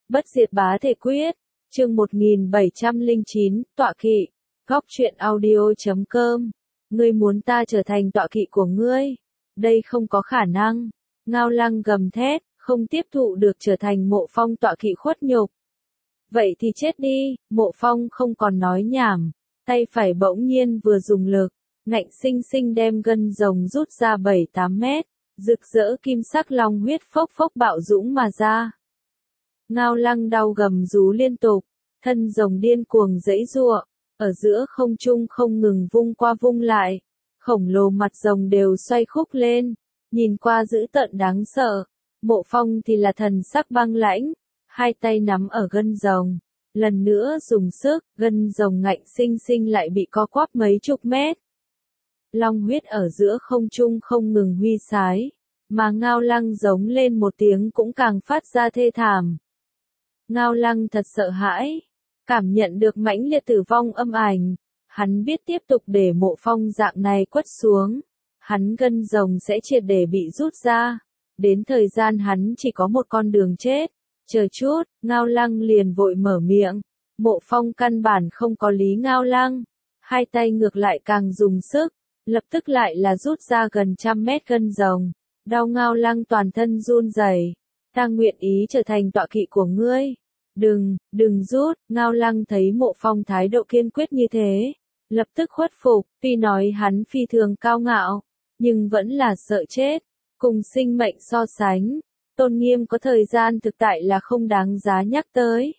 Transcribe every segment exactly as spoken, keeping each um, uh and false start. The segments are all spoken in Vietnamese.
Bất diệt bá thể quyết, chương một nghìn bảy trăm lẻ chín, tọa kỵ, góc truyện audio chấm com. Ngươi muốn ta trở thành tọa kỵ của ngươi? Đây không có khả năng. Ngao Lăng gầm thét, không tiếp thụ được trở thành Mộ Phong tọa kỵ khuất nhục. Vậy thì chết đi, Mộ Phong không còn nói nhảm, tay phải bỗng nhiên vừa dùng lực, ngạnh sinh sinh đem gân rồng rút ra bảy tám mét, rực rỡ kim sắc long huyết phốc phốc bạo dũng mà ra. Ngao Lăng đau gầm rú liên tục, thân rồng điên cuồng giãy giụa, ở giữa không trung không ngừng vung qua vung lại, khổng lồ mặt rồng đều xoay khúc lên, nhìn qua dữ tợn đáng sợ. Mộ Phong thì là thần sắc băng lãnh, hai tay nắm ở gân rồng, lần nữa dùng sức, gân rồng ngạnh sinh sinh lại bị co quắp mấy chục mét. Long huyết ở giữa không trung không ngừng huy sái, mà Ngao Lăng giống lên một tiếng cũng càng phát ra thê thảm. Ngao Lăng thật sợ hãi, cảm nhận được mãnh liệt tử vong âm ảnh, hắn biết tiếp tục để Mộ Phong dạng này quất xuống, hắn gân rồng sẽ triệt để bị rút ra, đến thời gian hắn chỉ có một con đường chết. Chờ chút, Ngao Lăng liền vội mở miệng, Mộ Phong căn bản không có lý Ngao Lăng, hai tay ngược lại càng dùng sức, lập tức lại là rút ra gần trăm mét gân rồng, đau Ngao Lăng toàn thân run rẩy. Ta nguyện ý trở thành tọa kỵ của ngươi. Đừng, đừng rút. Ngao Lăng thấy Mộ Phong thái độ kiên quyết như thế, lập tức khuất phục, tuy nói hắn phi thường cao ngạo, nhưng vẫn là sợ chết, cùng sinh mệnh so sánh, tôn nghiêm có thời gian thực tại là không đáng giá nhắc tới.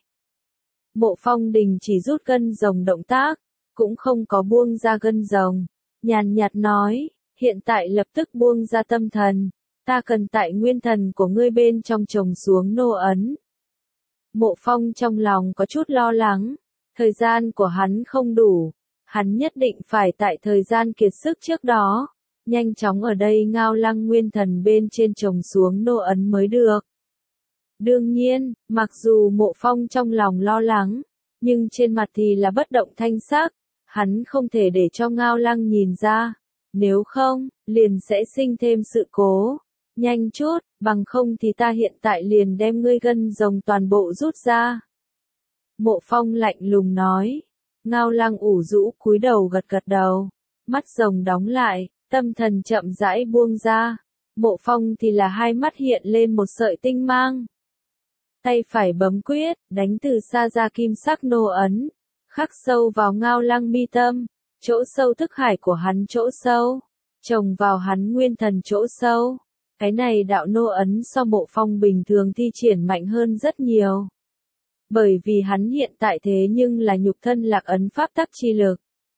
Mộ Phong đình chỉ rút gân rồng động tác, cũng không có buông ra gân rồng, nhàn nhạt nói, hiện tại lập tức buông ra tâm thần, ta cần tại nguyên thần của ngươi bên trong trồng xuống nô ấn. Mộ Phong trong lòng có chút lo lắng, thời gian của hắn không đủ, hắn nhất định phải tại thời gian kiệt sức trước đó, nhanh chóng ở đây Ngao Lăng nguyên thần bên trên trồng xuống nô ấn mới được. Đương nhiên, mặc dù Mộ Phong trong lòng lo lắng, nhưng trên mặt thì là bất động thanh sắc, hắn không thể để cho Ngao Lăng nhìn ra, nếu không, liền sẽ sinh thêm sự cố. Nhanh chút, bằng không thì ta hiện tại liền đem ngươi gân rồng toàn bộ rút ra. Mộ Phong lạnh lùng nói. Ngao Lăng ủ rũ cúi đầu gật gật đầu, mắt rồng đóng lại, tâm thần chậm rãi buông ra. Mộ Phong thì là hai mắt hiện lên một sợi tinh mang. Tay phải bấm quyết, đánh từ xa ra kim sắc nô ấn, khắc sâu vào Ngao Lăng mi tâm, chỗ sâu thức hải của hắn chỗ sâu, trồng vào hắn nguyên thần chỗ sâu. Cái này đạo nô ấn so Mộ Phong bình thường thi triển mạnh hơn rất nhiều. Bởi vì hắn hiện tại thế nhưng là nhục thân lạc ấn pháp tắc chi lực.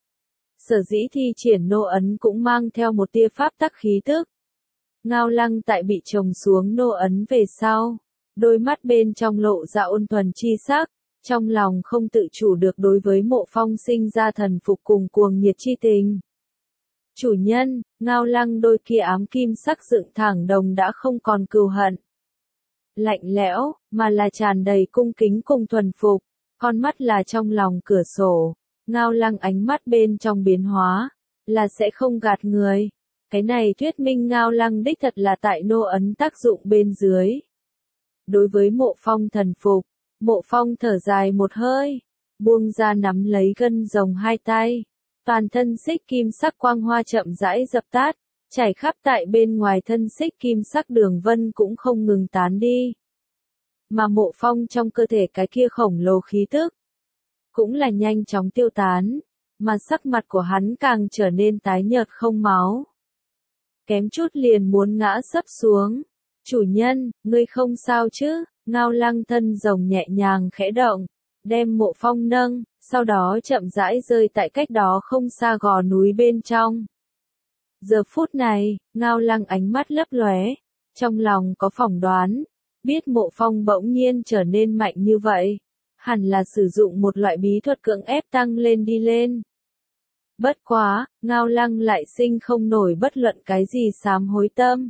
Sở dĩ thi triển nô ấn cũng mang theo một tia pháp tắc khí tức. Ngao Lăng tại bị trồng xuống nô ấn về sau, đôi mắt bên trong lộ ra ôn thuần chi sắc, trong lòng không tự chủ được đối với Mộ Phong sinh ra thần phục cùng cuồng nhiệt chi tình. Chủ nhân, Ngao Lăng đôi kia ám kim sắc dựng thẳng đồng đã không còn cừu hận. Lạnh lẽo, mà là tràn đầy cung kính cùng thuần phục, con mắt là trong lòng cửa sổ, Ngao Lăng ánh mắt bên trong biến hóa, là sẽ không gạt người. Cái này thuyết minh Ngao Lăng đích thật là tại nô ấn tác dụng bên dưới. Đối với Mộ Phong thần phục, Mộ Phong thở dài một hơi, buông ra nắm lấy gân rồng hai tay. Toàn thân xích kim sắc quang hoa chậm rãi dập tắt, chảy khắp tại bên ngoài thân xích kim sắc đường vân cũng không ngừng tán đi. Mà Mộ Phong trong cơ thể cái kia khổng lồ khí tức, cũng là nhanh chóng tiêu tán, mà sắc mặt của hắn càng trở nên tái nhợt không máu. Kém chút liền muốn ngã sấp xuống. Chủ nhân, ngươi không sao chứ? Ngao Lăng thân rồng nhẹ nhàng khẽ động, đem Mộ Phong nâng, sau đó chậm rãi rơi tại cách đó không xa gò núi bên trong. Giờ phút này, Ngao Lăng ánh mắt lấp lóe, trong lòng có phỏng đoán, biết Mộ Phong bỗng nhiên trở nên mạnh như vậy, hẳn là sử dụng một loại bí thuật cưỡng ép tăng lên đi lên. Bất quá, Ngao Lăng lại sinh không nổi bất luận cái gì sám hối tâm.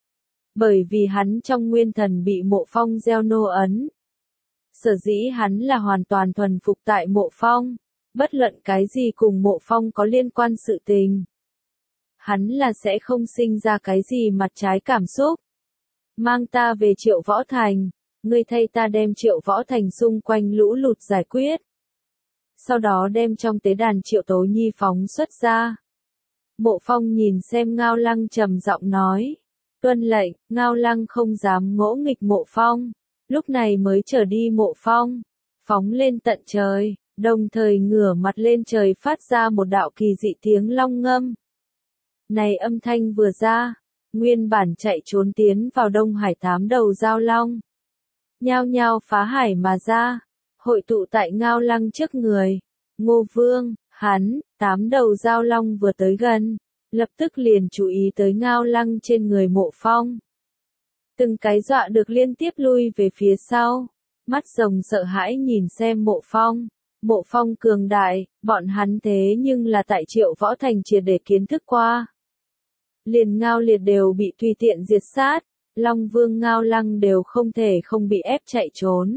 Bởi vì hắn trong nguyên thần bị Mộ Phong gieo nô ấn. Sở dĩ hắn là hoàn toàn thuần phục tại Mộ Phong, bất luận cái gì cùng Mộ Phong có liên quan sự tình. Hắn là sẽ không sinh ra cái gì mặt trái cảm xúc. Mang ta về Triệu Võ Thành, Ngươi thay ta đem Triệu Võ Thành xung quanh lũ lụt giải quyết. Sau đó đem trong tế đàn Triệu Tố Nhi phóng xuất ra. Mộ Phong nhìn xem Ngao Lăng trầm giọng nói. Tuân lệnh, Ngao Lăng không dám ngỗ nghịch Mộ Phong. Lúc này mới trở đi Mộ Phong. Phóng lên tận trời, đồng thời ngửa mặt lên trời phát ra một đạo kỳ dị tiếng long ngâm. Này âm thanh vừa ra, nguyên bản chạy trốn tiến vào Đông Hải tám đầu giao long. Nhao nhao phá hải mà ra, hội tụ tại Ngao Lăng trước người. Ngô Vương, hắn, tám đầu giao long vừa tới gần, lập tức liền chú ý tới Ngao Lăng trên người Mộ Phong. Từng cái dọa được liên tiếp lui về phía sau, mắt rồng sợ hãi nhìn xem Mộ Phong. Mộ Phong cường đại, bọn hắn thế nhưng là tại Triệu Võ Thành triệt để kiến thức qua. Liền Ngao Liệt đều bị tùy tiện diệt sát, Long Vương Ngao Lăng đều không thể không bị ép chạy trốn.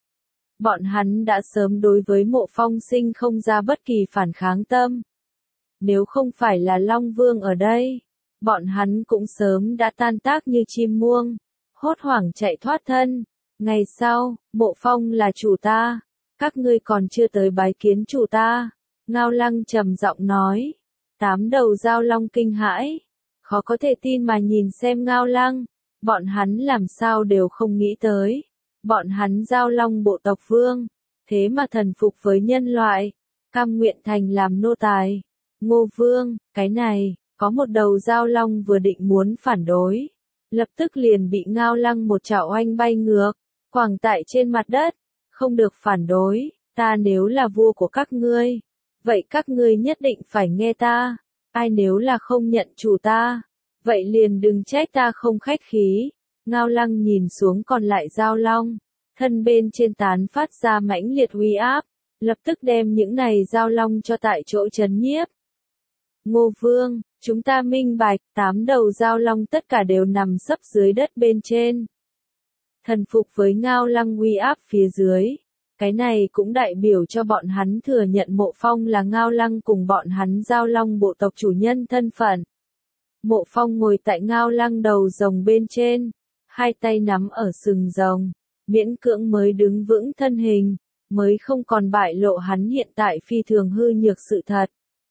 Bọn hắn đã sớm đối với Mộ Phong sinh không ra bất kỳ phản kháng tâm. Nếu không phải là Long Vương ở đây, bọn hắn cũng sớm đã tan tác như chim muông, hốt hoảng chạy thoát thân. Ngày sau, Mộ Phong là chủ ta, các ngươi còn chưa tới bái kiến chủ ta. Ngao Lăng trầm giọng nói. Tám đầu giao long kinh hãi, khó có thể tin mà nhìn xem Ngao Lăng. Bọn hắn làm sao đều không nghĩ tới. Bọn hắn giao long bộ tộc vương, thế mà thần phục với nhân loại, cam nguyện thành làm nô tài. Ngô Vương, cái này, có một đầu giao long vừa định muốn phản đối. Lập tức liền bị Ngao Lăng một chảo oanh bay ngược, quẳng tại trên mặt đất. Không được phản đối, ta nếu là vua của các ngươi, vậy các ngươi nhất định phải nghe ta. Ai nếu là không nhận chủ ta, vậy liền đừng trách ta không khách khí. Ngao Lăng nhìn xuống còn lại giao long, thân bên trên tán phát ra mãnh liệt uy áp, lập tức đem những này giao long cho tại chỗ trấn nhiếp. Ngô Vương, chúng ta minh bạch, tám đầu giao long tất cả đều nằm sấp dưới đất bên trên. Thần phục với Ngao Lăng uy áp phía dưới. Cái này cũng đại biểu cho bọn hắn thừa nhận Mộ Phong là Ngao Lăng cùng bọn hắn giao long bộ tộc chủ nhân thân phận. Mộ Phong ngồi tại Ngao Lăng đầu rồng bên trên, hai tay nắm ở sừng rồng, miễn cưỡng mới đứng vững thân hình, mới không còn bại lộ hắn hiện tại phi thường hư nhược sự thật.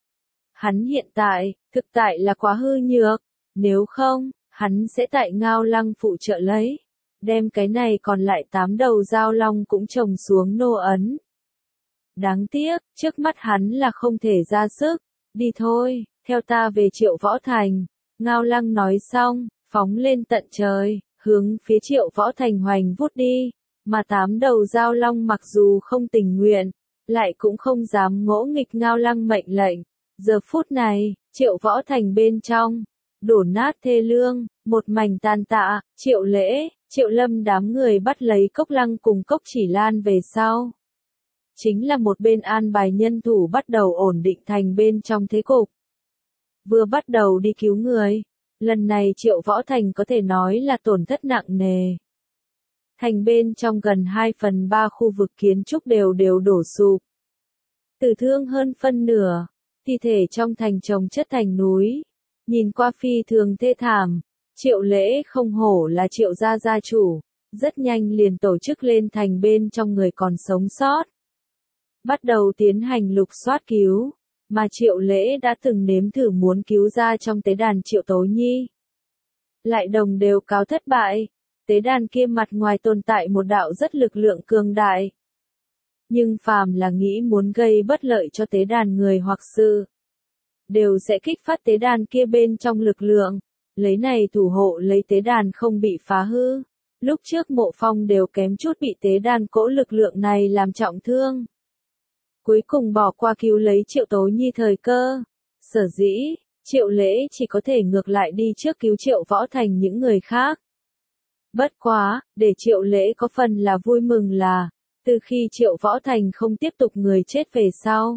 Hắn hiện tại, thực tại là quá hư nhược, nếu không, hắn sẽ tại Ngao Lăng phụ trợ lấy, đem cái này còn lại tám đầu giao long cũng trồng xuống nô ấn. Đáng tiếc, trước mắt hắn là không thể ra sức, đi thôi, theo ta về Triệu Võ Thành. Ngao Lăng nói xong, phóng lên tận trời, hướng phía Triệu Võ Thành hoành vút đi, mà tám đầu giao long mặc dù không tình nguyện, lại cũng không dám ngỗ nghịch Ngao Lăng mệnh lệnh. Giờ phút này, Triệu Võ Thành bên trong, đổ nát thê lương, một mảnh tàn tạ. Triệu Lễ, Triệu Lâm đám người bắt lấy Cốc Lăng cùng Cốc Chỉ Lan về sau. Chính là một bên an bài nhân thủ bắt đầu ổn định thành bên trong thế cục. Vừa bắt đầu đi cứu người, lần này Triệu Võ Thành có thể nói là tổn thất nặng nề. Thành bên trong gần hai phần ba khu vực kiến trúc đều đều đổ sụp. Tử thương hơn phân nửa, thi thể trong thành chồng chất thành núi. Nhìn qua phi thường thê thảm, Triệu Lễ không hổ là Triệu gia gia chủ, rất nhanh liền tổ chức lên thành bên trong người còn sống sót. Bắt đầu tiến hành lục soát cứu, mà Triệu Lễ đã từng nếm thử muốn cứu ra trong tế đàn Triệu Tố Nhi. Lại đồng đều cáo thất bại, tế đàn kia mặt ngoài tồn tại một đạo rất lực lượng cường đại. Nhưng phàm là nghĩ muốn gây bất lợi cho tế đàn người hoặc sự, đều sẽ kích phát tế đàn kia bên trong lực lượng, lấy này thủ hộ lấy tế đàn không bị phá hư. Lúc trước Mộ Phong đều kém chút bị tế đàn cỗ lực lượng này làm trọng thương. Cuối cùng bỏ qua cứu lấy Triệu Tố Nhi thời cơ. Sở dĩ, Triệu Lễ chỉ có thể ngược lại đi trước cứu Triệu Võ Thành những người khác. Bất quá, để Triệu Lễ có phần là vui mừng là, từ khi Triệu Võ Thành không tiếp tục người chết về sau,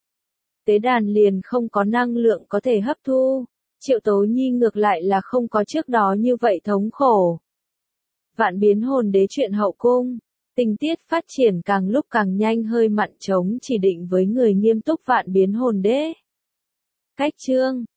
tế đàn liền không có năng lượng có thể hấp thu. Triệu Tố Nhi ngược lại là không có trước đó như vậy thống khổ. Vạn Biến Hồn Đế truyện hậu cung, tình tiết phát triển càng lúc càng nhanh, hơi mặn trống chỉ định với người nghiêm túc Vạn Biến Hồn Đế. Cách chương